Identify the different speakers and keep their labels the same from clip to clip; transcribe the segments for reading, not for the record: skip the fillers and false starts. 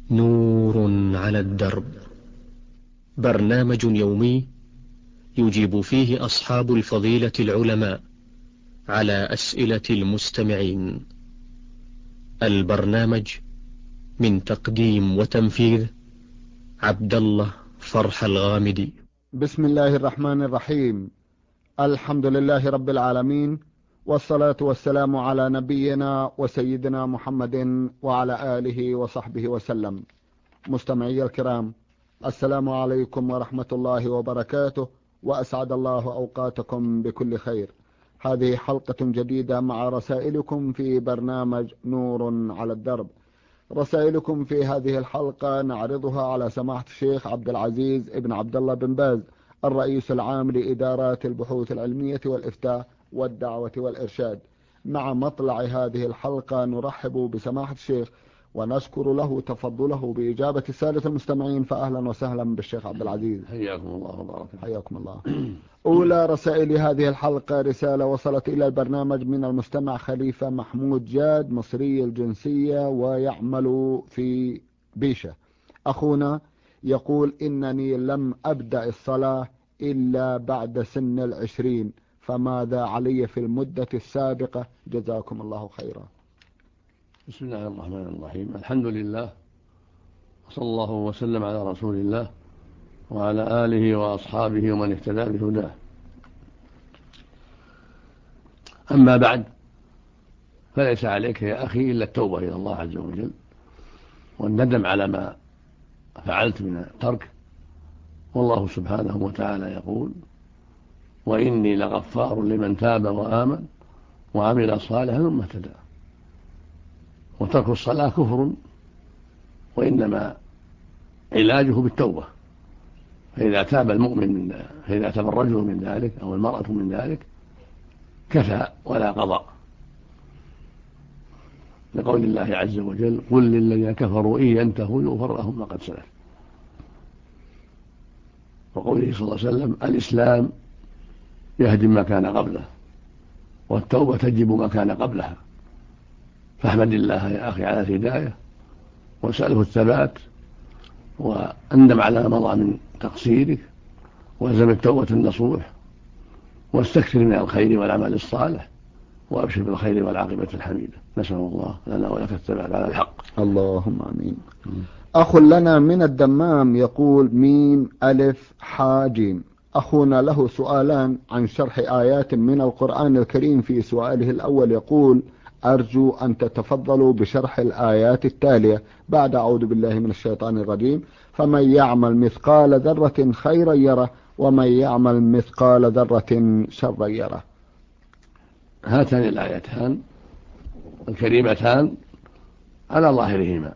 Speaker 1: نور على الدرب، برنامج يومي يجيب فيه أصحاب الفضيلة العلماء على أسئلة المستمعين. البرنامج من تقديم وتنفيذ عبد الله فرح الغامدي.
Speaker 2: بسم الله الرحمن الرحيم. الحمد لله رب العالمين، والصلاة والسلام على نبينا وسيدنا محمد وعلى آله وصحبه وسلم. مستمعي الكرام، السلام عليكم ورحمة الله وبركاته، وأسعد الله أوقاتكم بكل خير. هذه حلقة جديدة مع رسائلكم في برنامج نور على الدرب. رسائلكم في هذه الحلقة نعرضها على سماحة الشيخ عبد العزيز ابن عبد الله بن باز، الرئيس العام لإدارات البحوث العلمية والإفتاء والدعوة والإرشاد. مع مطلع هذه الحلقة نرحب بسماحة الشيخ ونشكر له تفضله بإجابة السادة المستمعين، فأهلا وسهلا بالشيخ عبد العزيز.
Speaker 3: حياكم الله وبارك فيكم.
Speaker 2: حياكم الله. أولى رسائل هذه الحلقة رسالة وصلت إلى البرنامج من المستمع خليفة محمود جاد، مصري الجنسية ويعمل في بيشة. أخونا يقول: إنني لم أبدأ الصلاة إلا بعد سن 20، فماذا علي في المدة السابقة؟ جزاكم الله خيرا.
Speaker 3: بسم الله الرحمن الرحيم. الحمد لله، وصلى الله وسلم على رسول الله وعلى آله وأصحابه ومن اهتدى بهداه. أما بعد، فليس عليك يا أخي إلا التوبة إلى الله عز وجل والندم على ما فعلت من الترك. والله سبحانه وتعالى يقول: وإني لغفار لمن تاب وآمن وعمل صالحا ثم اهتدى. وترك الصلاة كفر، وإنما علاجه بالتوبة. فإذا تاب الرجل من ذلك أو المرأة من ذلك كفى ولا قضاء، لقول الله عز وجل: قل للذين كفروا إن ينتهوا يغفر لهم ما قد سلف. وقوله صلى الله عليه وسلم: الإسلام يهدم ما كان قبله، والتوبة تجب ما كان قبلها. فاحمد الله يا أخي على الهداية، واسأله الثبات، وأندم على ما مضى من تقصيرك، والزم التوبة النصوح، واستكثر من الخير والعمل الصالح، وأبشر بالخير والعاقبة الحميدة. نسأل الله لنا ولك الثبات على الحق.
Speaker 2: اللهم آمين. أخ لنا من الدمام يقول: ميم ألف حاجيم. أخونا له سؤالان عن شرح آيات من القرآن الكريم. في سؤاله الأول يقول: أرجو أن تتفضلوا بشرح الآيات التالية بعد أعوذ بالله من الشيطان الرجيم: فمن يعمل مثقال ذرة خيرا يره، ومن يعمل مثقال ذرة شرا يره.
Speaker 3: هاتان الآيتان الكريمتان على ظاهرهما،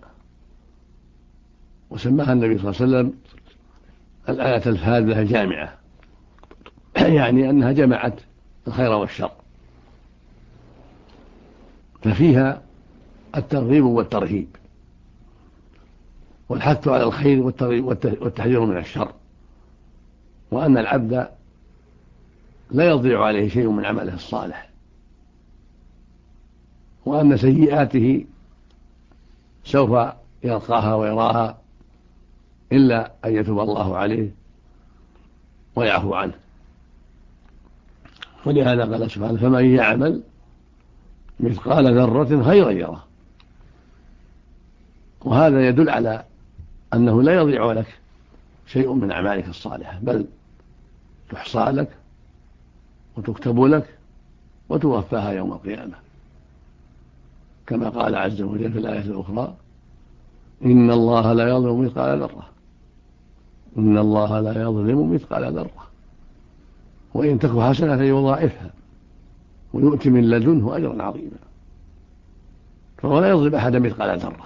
Speaker 3: وسماها النبي صلى الله عليه وسلم الآية الفاذة الجامعة، يعني أنها جمعت الخير والشر، ففيها الترغيب والترهيب، والحث على الخير والتحذير من الشر، وأن العبد لا يضيع عليه شيء من عمله الصالح، وأن سيئاته سوف يلقاها ويراها إلا أن يتوب الله عليه ويعفو عنه. ولهذا قال سبحانه: فمن يعمل مثقال ذرة خيرا يره. وهذا يدل على أنه لا يضيع لك شيء من أعمالك الصالحة، بل تحصى لك وتكتب لك وتوفاها يوم القيامة، كما قال عز وجل في الآية الأخرى: إن الله لا يظلم مثقال ذرة، إن الله لا يظلم مثقال ذرة، وإن تك حسنة يضاعفها ويؤتي من لدنه أجرا عظيما. فهو لا يظلم أحدا مثقال ذرة،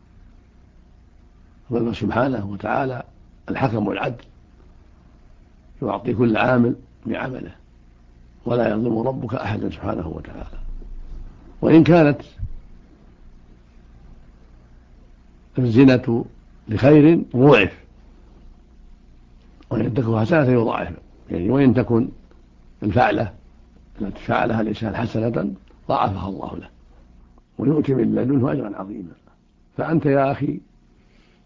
Speaker 3: بل سبحانه وتعالى الحكم والعدل، يعطي كل عامل بعمله، ولا يظلم ربك أحدا سبحانه وتعالى. وإن كانت الزنا لخير ضعف، وإن تكن حسنة يضاعف، يعني وإن تكن الفعلة التي فعلها الإنسان حسنة ضاعفها الله له ويؤتي من لدنه أجرا عظيما. فأنت يا أخي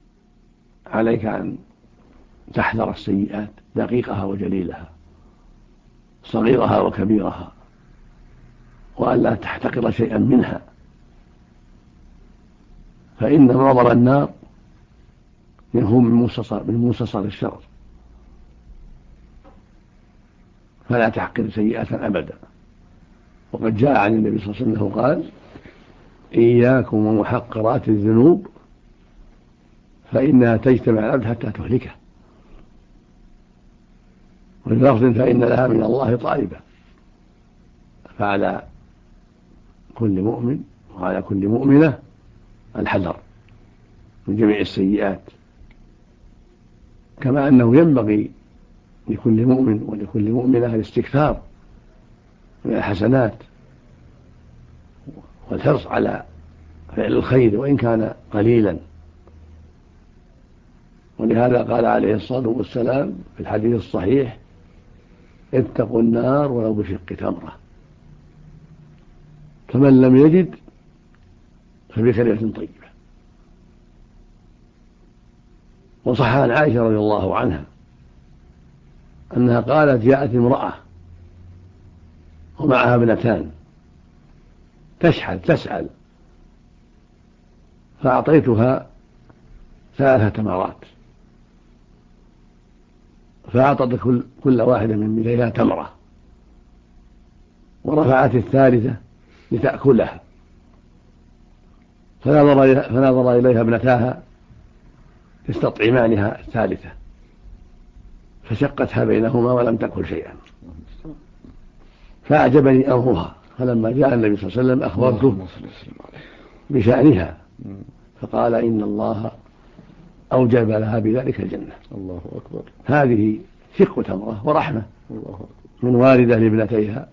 Speaker 3: عليك أن تحذر السيئات دقيقها وجليلها، صغيرها وكبيرها، وأن لا تحتقر شيئا منها، فإن معظم النار هو من منصصر الشر، فلا تحقر سيئة أبدا. وقد جاء عن النبي صلى الله عليه وسلم قال: إياكم ومحقرات الذنوب فإنها تجتمع العبد حتى تهلكه. وفي لفظ: فإن لها من الله طالبا. فعلى كل مؤمن وعلى كل مؤمنة الحذر من جميع السيئات، كما أنه ينبغي لكل مؤمن ولكل مؤمنة الاستكثار من الحسنات والحرص على فعل الخير وإن كان قليلا. ولهذا قال عليه الصلاة والسلام في الحديث الصحيح: اتقوا النار ولو بشق تمرة، فمن لم يجد فبكلمة طيبة. وصح عن عائشة رضي الله عنها أنها قالت: جاءت امرأة ومعها ابنتان تسأل، فأعطيتها 3 تمرات، فأعطت كل واحدة من بنيها تمرة، ورفعت الثالثة لتأكلها، فنظر إليها ابنتاها تستطعمانها الثالثة، فشقتها بينهما ولم تأكل شيئا، فأعجبني أمرها. فلما جاء النبي صلى الله عليه وسلم أخبرته بشأنها، فقال: إن الله أوجب لها بذلك الجنة.
Speaker 2: الله أكبر.
Speaker 3: هذه شق تمرة ورحمة من والدة لابنتيها،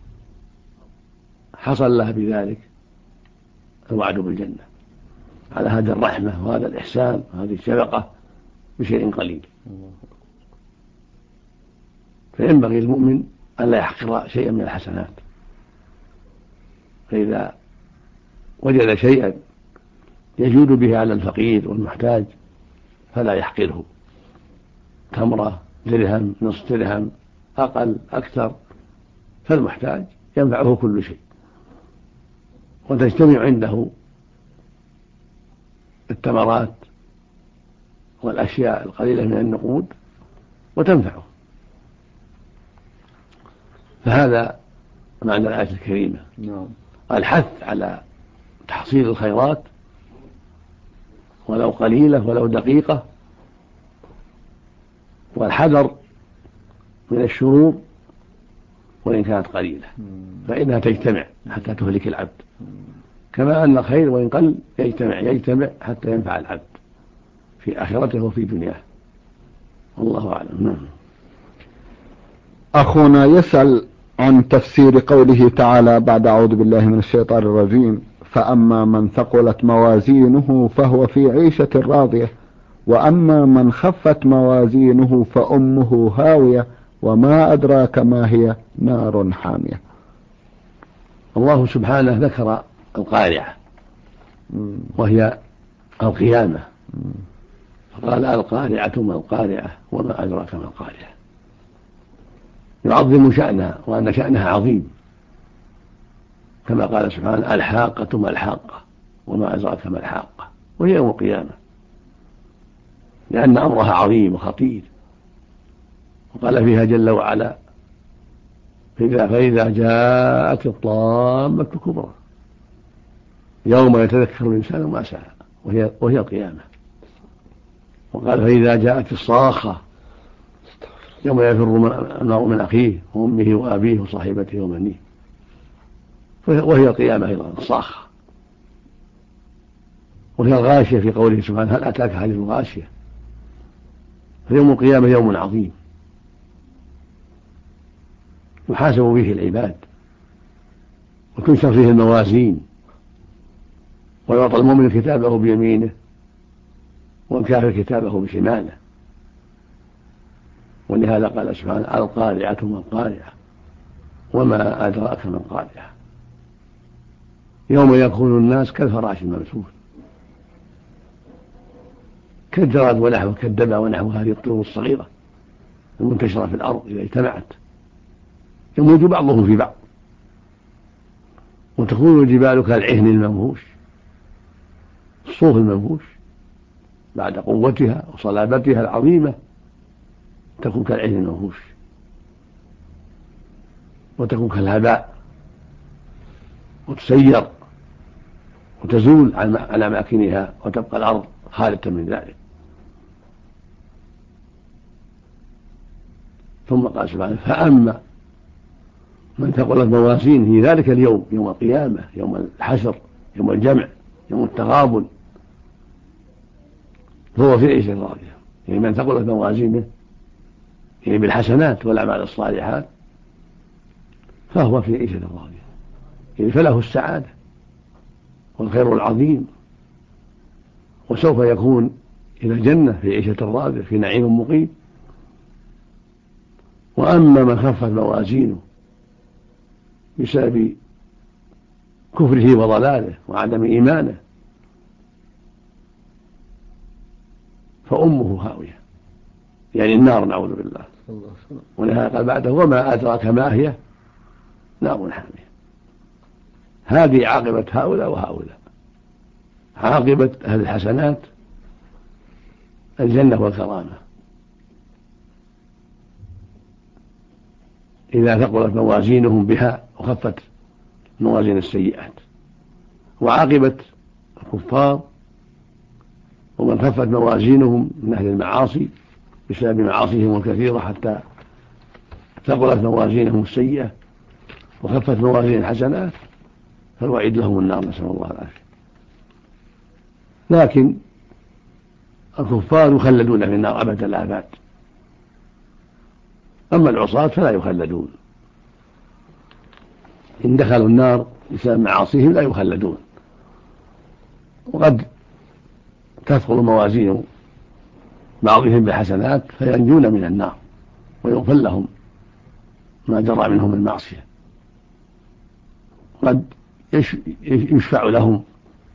Speaker 3: حصل لها بذلك الوعد بالجنة على هذه الرحمة وهذا الإحسان وهذه الشفقة بشيء قليل. فينبغي المؤمن أن لا يحقر شيئا من الحسنات، فإذا وجد شيئا يجود به على الفقير والمحتاج فلا يحقره، تمرة، درهم، نصف درهم، أقل أكثر، فالمحتاج ينفعه كل شيء، وتجتمع عنده التمرات والأشياء القليلة من النقود وتنفعه. فهذا معنى الآية الكريمة، الحث على تحصيل الخيرات ولو قليلة ولو دقيقة، والحذر من الشرور وإن كانت قليلة، فإنها تجتمع حتى تهلك العبد، كما أن الخير وإن قل يجتمع حتى ينفع العبد في آخرته وفي دنياه. والله أعلم.
Speaker 2: أخونا يسأل عن تفسير قوله تعالى بعد: أعوذ بالله من الشيطان الرجيم: فأما من ثقلت موازينه فهو في عيشة راضية، وأما من خفت موازينه فأمه هاوية، وما أدراك ما هي، نار حامية.
Speaker 3: الله سبحانه ذكر القارعة وهي القيامة، فقال: القارعة ما القارعة وما أدراك ما القارعة، يعظم شأنها وأن شأنها عظيم، كما قال سبحانه: الحاقة ما الحاقة وما أدراك ما الحاقة، وهي يوم القيامة، لأن أمرها عظيم وخطير. وقال فيها جل وعلا: فإذا جاءت الطامة الكبرى يوم يتذكر الإنسان ما سعى، وهي القيامة. وقال: فإذا جاءت الصاخة يوم يفر المرء من أخيه وأمه وأبيه وصاحبته وبنيه، وهي القيامة أيضا الصاخة. وهي الغاشية في قوله سبحانه: هل أتاك حديث الغاشية؟ فيوم القيامة يوم عظيم يحاسب فيه العباد، وتنشر فيه الموازين، ويعطى المؤمن كتابه بيمينه والكافر كتابه بشماله. ولهذا قال سبحانه: القارعة ما القارعة وما أدراك ما القارعة، يوم يكون الناس كالفراش المبثوث كالجراد ونحوه كالدبا ونحو هذه الطيور الصغيرة المنتشرة في الأرض إذا اجتمعت يموج بعضهم في بعض، وتكون الجبال كالعهن المنفوش، الصوف المنفوش بعد قوتها وصلابتها العظيمة تكون كالعهن المنفوش، وتكون كالهباء وتسير وتزول عن أماكنها وتبقى الأرض خالية من ذلك. ثم قال سبحانه: فأما من ثقلت موازينه في ذلك اليوم، يوم القيامة، يوم الحشر، يوم الجمع، يوم التغابن، فهو في عيشة راضية. يعني من ثقلت موازينه يعني بالحسنات والأعمال الصالحات فهو في عيشة راضية، يعني فله السعادة والخير العظيم، وسوف يكون إلى الجنة في عيشة راضية في نعيم مقيم. وأما من خفت موازينه بسبب كفره وضلاله وعدم إيمانه فأمه هاوية، يعني النار، نعوذ بالله. ولهذا قال بعده: وما أدراك ما هي، نار حامية. هذه عاقبة هؤلاء وهؤلاء. عاقبة أهل الحسنات الجنة والكرامة إذا ثقلت موازينهم بها وخفت موازين السيئات، وعاقبة الكفار ومن خفت موازينهم من أهل المعاصي بسبب معاصيهم الكثيرة حتى ثقلت موازينهم السيئة وخفت موازين الحسنات فالوعيد لهم النار، نسأل الله العافية. لكن الكفار يخلدون في النار أبد الآباد، أما العصاة فلا يخلدون، إن دخلوا النار بسبب معاصيهم لا يخلدون. وقد تثقل موازين بعضهم بحسنات فينجون من النار ويغفر لهم ما جرى منهم من معصية. قد يشفع لهم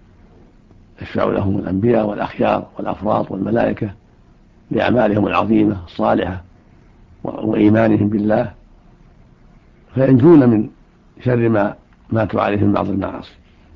Speaker 3: الأنبياء والأخيار والأفراط والملائكة لأعمالهم العظيمة الصالحة وإيمانهم بالله فينجون من شر ما ماتوا عليه من بعض المعاصي.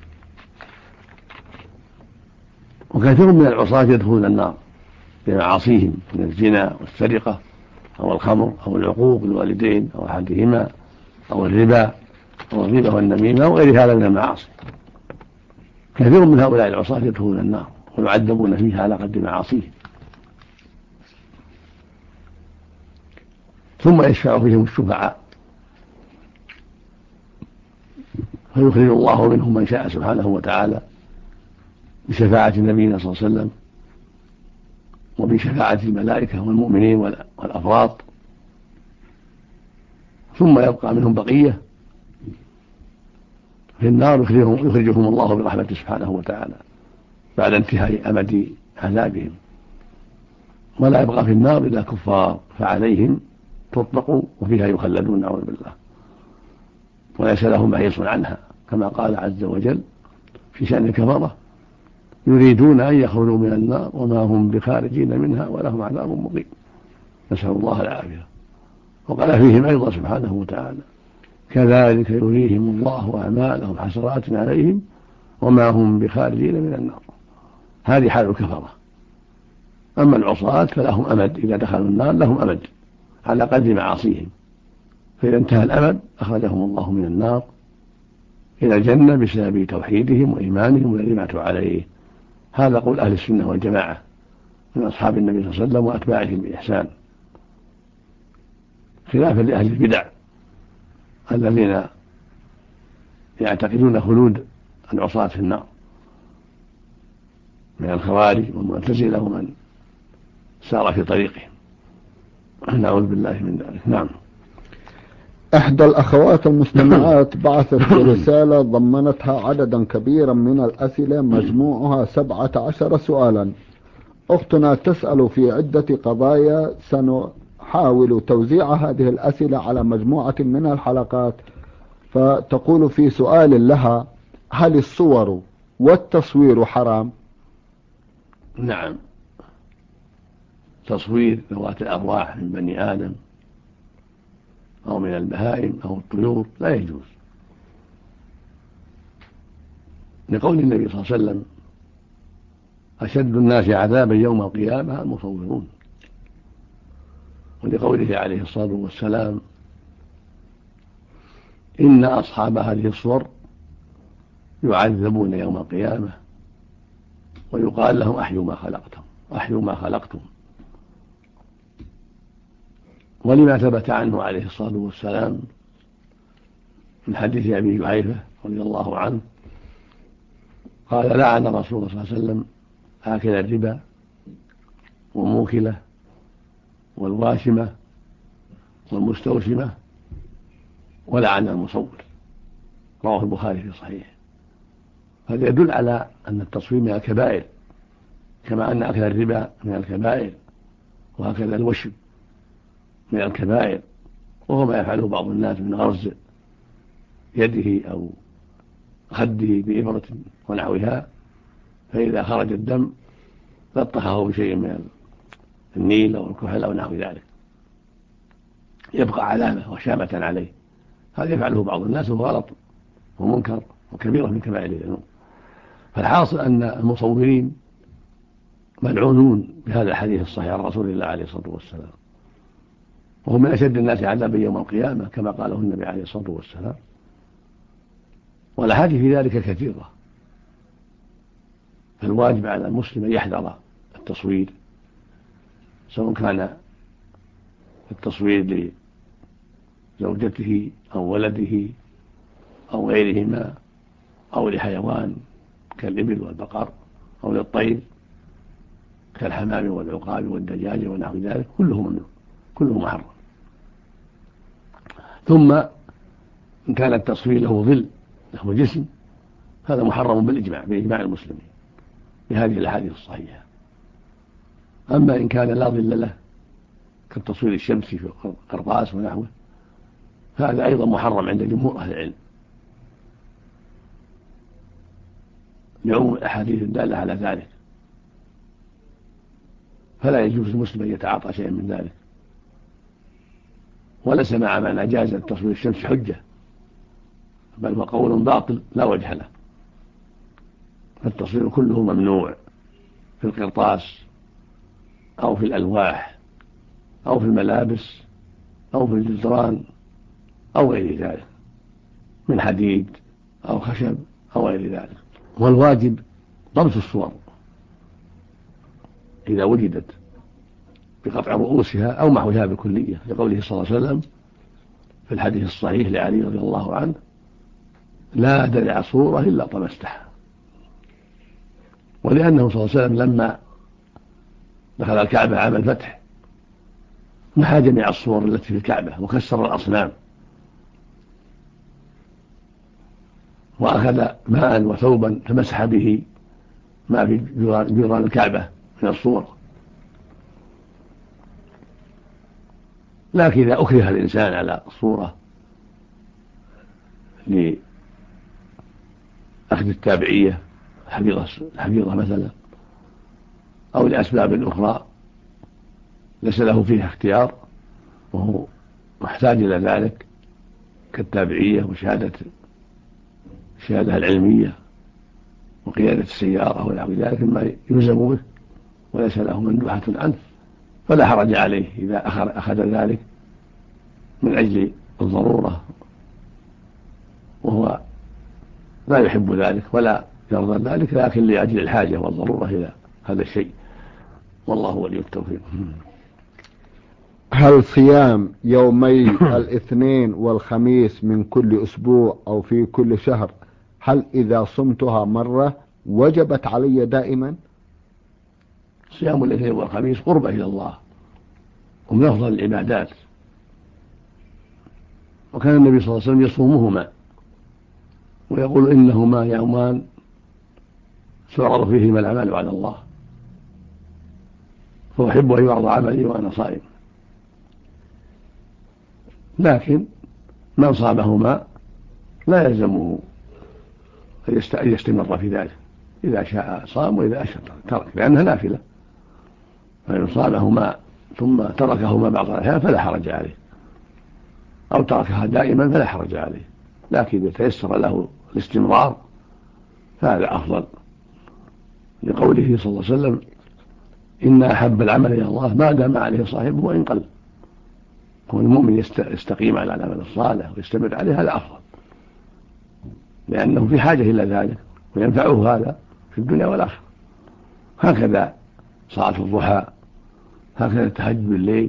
Speaker 3: وكثير من العصاة يدخلون النار بمعاصيهم من الزنا والسرقة أو الخمر أو العقوق للوالدين أو أحدهما أو الربا والنميمة وغير هذا من المعاصي. كثير من هؤلاء العصاة يدخلون النار ويعذبون فيها على قدر معاصيهم. ثم يشفع فيهم الشفعاء فيخرج الله منهم من شاء سبحانه وتعالى بشفاعة نبينا صلى الله عليه وسلم وبشفاعة الملائكة والمؤمنين والأفراط. ثم يبقى منهم بقية في النار يخرجهم الله برحمته سبحانه وتعالى بعد انتهاء أمد عذابهم، ولا يبقى في النار إلا كفار فعليهم تطلق وفيها يخلدون، نعوذ بالله، وليس لهم محيص عنها، كما قال عز وجل في شأن الكفرة: يريدون أن يخرجوا من النار وما هم بخارجين منها ولهم عذاب مقيم، نسأل الله العافية. وقال فيهم أيضا سبحانه وتعالى: كذلك يريهم الله أعمالهم حسرات عليهم وما هم بخارجين من النار. هذه حال الكفرة. أما العصاة فلهم أمد، إذا دخلوا النار لهم أمد على قدر معاصيهم، فإذا انتهى الأمد أخرجهم الله من النار إلى الجنة بسبب توحيدهم وإيمانهم والذي ماتوا عليه. هذا قول أهل السنة والجماعة من أصحاب النبي صلى الله عليه وسلم وأتباعهم بإحسان، خلافا لأهل البدع الذين يعتقدون خلود العصاة في النار من الخوارج والمعتزلة ومن سار في طريقهم، نعوذ بالله من ذلك. نعم.
Speaker 2: إحدى الأخوات المستمعات بعثت رسالة ضمنتها عددا كبيرا من الأسئلة مجموعها 17 سؤالا. أختنا تسأل في عدة قضايا سنحاول توزيع هذه الأسئلة على مجموعة من الحلقات. فتقول في سؤال لها: هل الصور والتصوير حرام؟
Speaker 3: نعم، تصوير ذوات الأرواح من بني آدم أو من البهائم أو الطيور لا يجوز، لقول النبي صلى الله عليه وسلم: أشد الناس عذابا يوم القيامة المصورون، ولقوله عليه الصلاة والسلام: إن أصحاب هذه الصور يعذبون يوم القيامة ويقال لهم: أحيوا ما خلقتم، أحيوا ما خلقتم. ولما ثبت عنه عليه الصلاة والسلام من حديث أبي جحيفة رضي الله عنه قال: لعن رسول الله صلى الله عليه وسلم آكل الربا وموكله والواشمة والمستوشمة ولعن المصور. رواه البخاري في صحيحه. هذا يدل على أن التصوير من الكبائر، كما أن أكل الربا من الكبائر، وهكذا الوشم من الكبائر، وهو ما يفعله بعض الناس من غرز يده أو خده بإبرة ونحوها، فإذا خرج الدم لطخه بشيء من النيل أو الكحل أو نحو ذلك يبقى علامة وشامة عليه. هذا يفعله بعض الناس وهو غلط ومنكر وكبيرة من كبائر الذنوب. فالحاصل أن المصورين ملعونون بهذا الحديث الصحيح عن رسول الله عليه الصلاة والسلام، وهم من أشد الناس عذابا يوم القيامة كما قاله النبي عليه الصلاة والسلام. والأحاديث في ذلك كثيرة، فالواجب على المسلم أن يحذر التصوير، سواء كان التصوير لزوجته أو ولده أو غيرهما أو لحيوان كالإبل والبقر أو للطير كالحمام والعقاب والدجاج ونحو ذلك، كله ممنوع، كله محرم. ثم إن كان التصوير له ظل له جسم هذا محرم بإجماع المسلمين بهذه الأحاديث الصحيحة. أما إن كان لا ظل له كالتصوير الشمسي في القرطاس ونحوه فهذا أيضا محرم عند جمهور أهل العلم، لعموم الأحاديث الدالة على ذلك، فلا يجوز للمسلم أن يتعاطى شيئا من ذلك. وليس مع من أجاز التصوير الشمسي حجة، بل هو قول باطل لا وجه له. فالتصوير كله ممنوع في القرطاس أو في الألواح أو في الملابس أو في الجدران أو غير ذلك من حديد أو خشب أو غير ذلك. والواجب ضبط الصور إذا وجدت بقطع رؤوسها أو محوها بالكلية، لقوله صلى الله عليه وسلم في الحديث الصحيح لعلي رضي الله عنه: لا درع صورة إلا طمستها. ولأنه صلى الله عليه وسلم لما دخل الكعبة عام الفتح محى جميع الصور التي في الكعبة وكسر الأصنام وأخذ ماء وثوبا فمسح به ما في جدران الكعبة من الصور. لكن إذا أكره الإنسان على الصورة لأخذ التابعية الحفيظة مثلا أو لأسباب أخرى ليس له فيها اختيار وهو محتاج إلى ذلك كالتابعية وشهادة العلمية وقيادة السيارة ونحو ذلك مما يلزم به وليس له مندوحة عنه، فلا حرج عليه إذا أخذ ذلك من أجل الضرورة وهو لا يحب ذلك ولا يرضى ذلك، لكن لأجل الحاجة والضرورة إلى هذا الشيء، والله ولي التوفيق.
Speaker 2: هل صيام يومي الاثنين والخميس من كل أسبوع أو في كل شهر هل إذا صمتها مرة وجبت علي دائما؟
Speaker 3: صيام الاثنين والخميس قربة إلى الله ومن أفضل العبادات، وكان النبي صلى الله عليه وسلم يصومهما ويقول إنهما يومان تعرض فيهما الأعمال على الله، فأحب أن يعرض عملي وأنا صائم. لكن من صامهما لا يلزمه أن يستمر في ذلك، إذا شاء صام وإذا أشاء ترك، لأنها نافلة. فإن صامهما ثم تركهما بعض الأحيان فلا حرج عليه، أو تركها دائما فلا حرج عليه، لكن إذا تيسر له الاستمرار فهذا أفضل، لقوله صلى الله عليه وسلم: إن أحب العمل إلى الله ما دام عليه صاحبه وإن قل. كون المؤمن يستقيم على العمل الصالح ويستمر عليه هذا أفضل، لأنه في حاجة إلى ذلك وينفعه هذا في الدنيا والآخرة. هكذا صلاة الضحى، هكذا التهجد بالليل،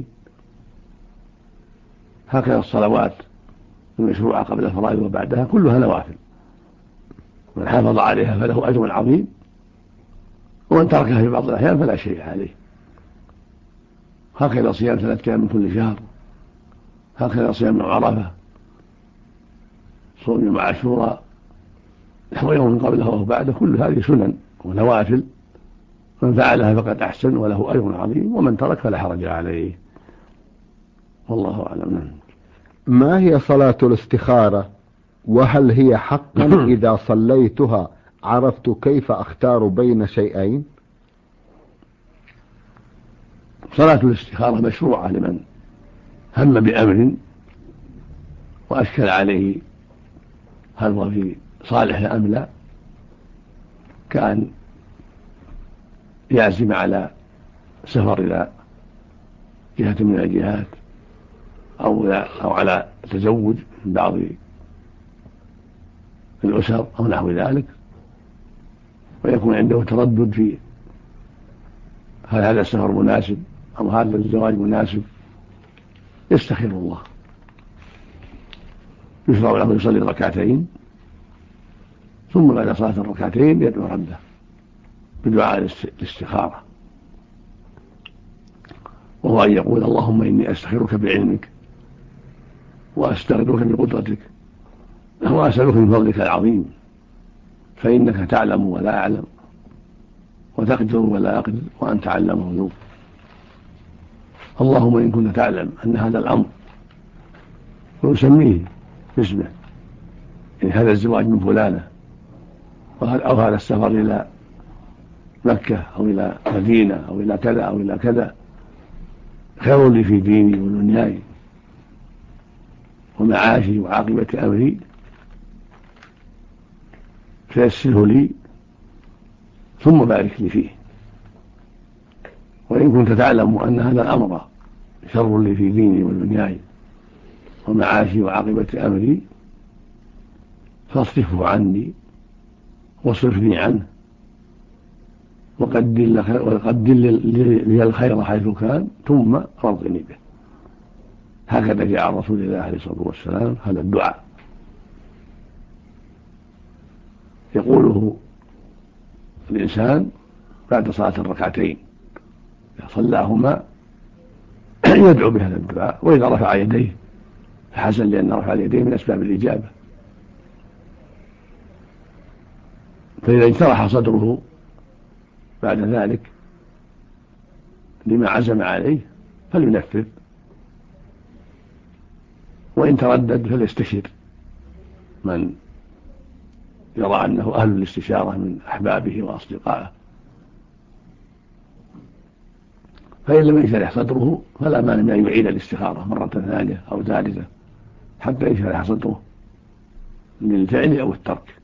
Speaker 3: هكذا الصلوات المشروعة قبل الفرائض وبعدها كلها نوافل، من حافظ عليها فله أجر عظيم، ومن تركها في بعض الأحيان فلا شيء عليه. هكذا صيام 3 أيام من كل شهر، هكذا صيام يوم عرفة، صوم يوم عاشوراء، نحو يوم قبله أو بعده، كل هذه سنن ونوافل، من فعلها فقد أحسن وله أجر عظيم، ومن ترك فلا حرج عليه، والله أعلم.
Speaker 2: ما هي صلاة الاستخارة؟ وهل هي حقا إذا صليتها عرفت كيف أختار بين شيئين؟
Speaker 3: صلاة الاستخارة مشروعة لمن هم بأمر وأشكل عليه هل هو في صالح أم لا، كأن يعزم على سفر إلى جهة من الجهات، أو على تزوج من بعض الأسر أو نحو ذلك، ويكون عنده تردد في هل هذا السفر مناسب أو هذا الزواج مناسب، يستخير الله. يشرع له يصلي 2 ركعتين، ثم بعد صلاة 2 ركعتين يدعو ربه بدعاء الاستخارة، وهو أن يقول: اللهم إني أستخيرك بعلمك وأستغفرك بقدرتك وأسألك من فضلك العظيم، فإنك تعلم ولا أعلم وتقدر ولا أقدر وأنت علام الغيوب. اللهم إن كنت تعلم أن هذا الأمر، ويسميه باسمه، إن هذا الزواج من فلانة أو هذا السفر إلى مكة أو إلى مدينة أو إلى كذا أو إلى كذا خير لي في ديني ودنياي ومعاشي وعاقبة أمري، فيسره لي ثم بارك لي فيه. وإن كنت تعلم أن هذا الأمر شر لي في ديني ودنياي ومعاشي وعاقبة أمري فاصرفه عني واصرفني عنه وقدر لي الخير حيث كان ثم رضني به. هكذا جاء عن رسول الله عليه الصلاة والسلام هذا الدعاء، يقوله الإنسان بعد صلاة 2 ركعتين إذا صلاهما يدعو بهذا الدعاء، وإذا رفع يديه فحسن، لأن رفع اليدين من أسباب الإجابة. فإذا انشرح صدره بعد ذلك لما عزم عليه فلينفذ، وإن تردد فليستشير من يرى أنه أهل الاستشارة من أحبابه وأصدقائه، فإن لم ينشرح صدره فلا مانع من أن يعيد الاستخارة مرة ثانية أو ثالثة حتى ينشرح صدره للفعل أو الترك.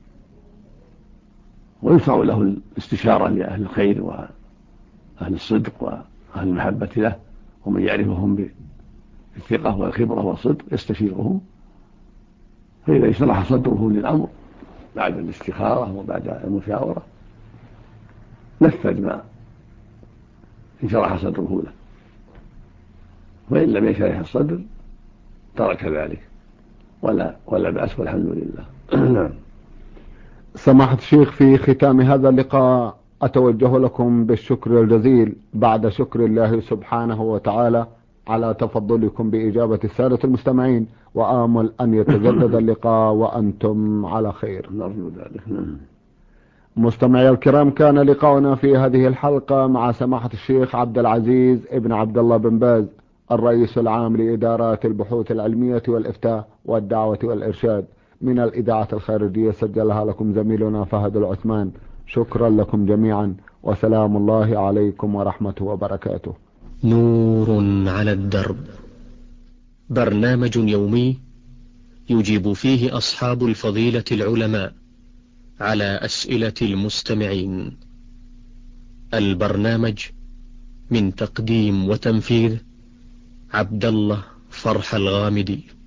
Speaker 3: ويشرع له الاستشارة لأهل الخير وأهل الصدق وأهل المحبة له، ومن يعرفهم بالثقة والخبرة والصدق يستشيرهم، فإذا انشرح صدره للأمر بعد الاستخارة وبعد المشاورة نفذ ما انشرح صدره له، وإن لم ينشرح الصدر ترك ذلك ولا بأس، والحمد لله.
Speaker 2: سماحة الشيخ، في ختام هذا اللقاء أتوجه لكم بالشكر الجزيل بعد شكر الله سبحانه وتعالى على تفضلكم بإجابة السادة المستمعين، وآمل أن يتجدد اللقاء وأنتم على خير.
Speaker 3: نرجو ذلك.
Speaker 2: مستمعي الكرام، كان لقاؤنا في هذه الحلقة مع سماحة الشيخ عبد العزيز ابن عبد الله بن باز، الرئيس العام لإدارات البحوث العلمية والإفتاء والدعوة والإرشاد من الإذاعة الخارجية، سجلها لكم زميلنا فهد العثمان. شكرا لكم جميعا، وسلام الله عليكم ورحمته وبركاته.
Speaker 1: نور على الدرب، برنامج يومي يجيب فيه أصحاب الفضيلة العلماء على أسئلة المستمعين. البرنامج من تقديم وتنفيذ عبد الله فرح الغامدي.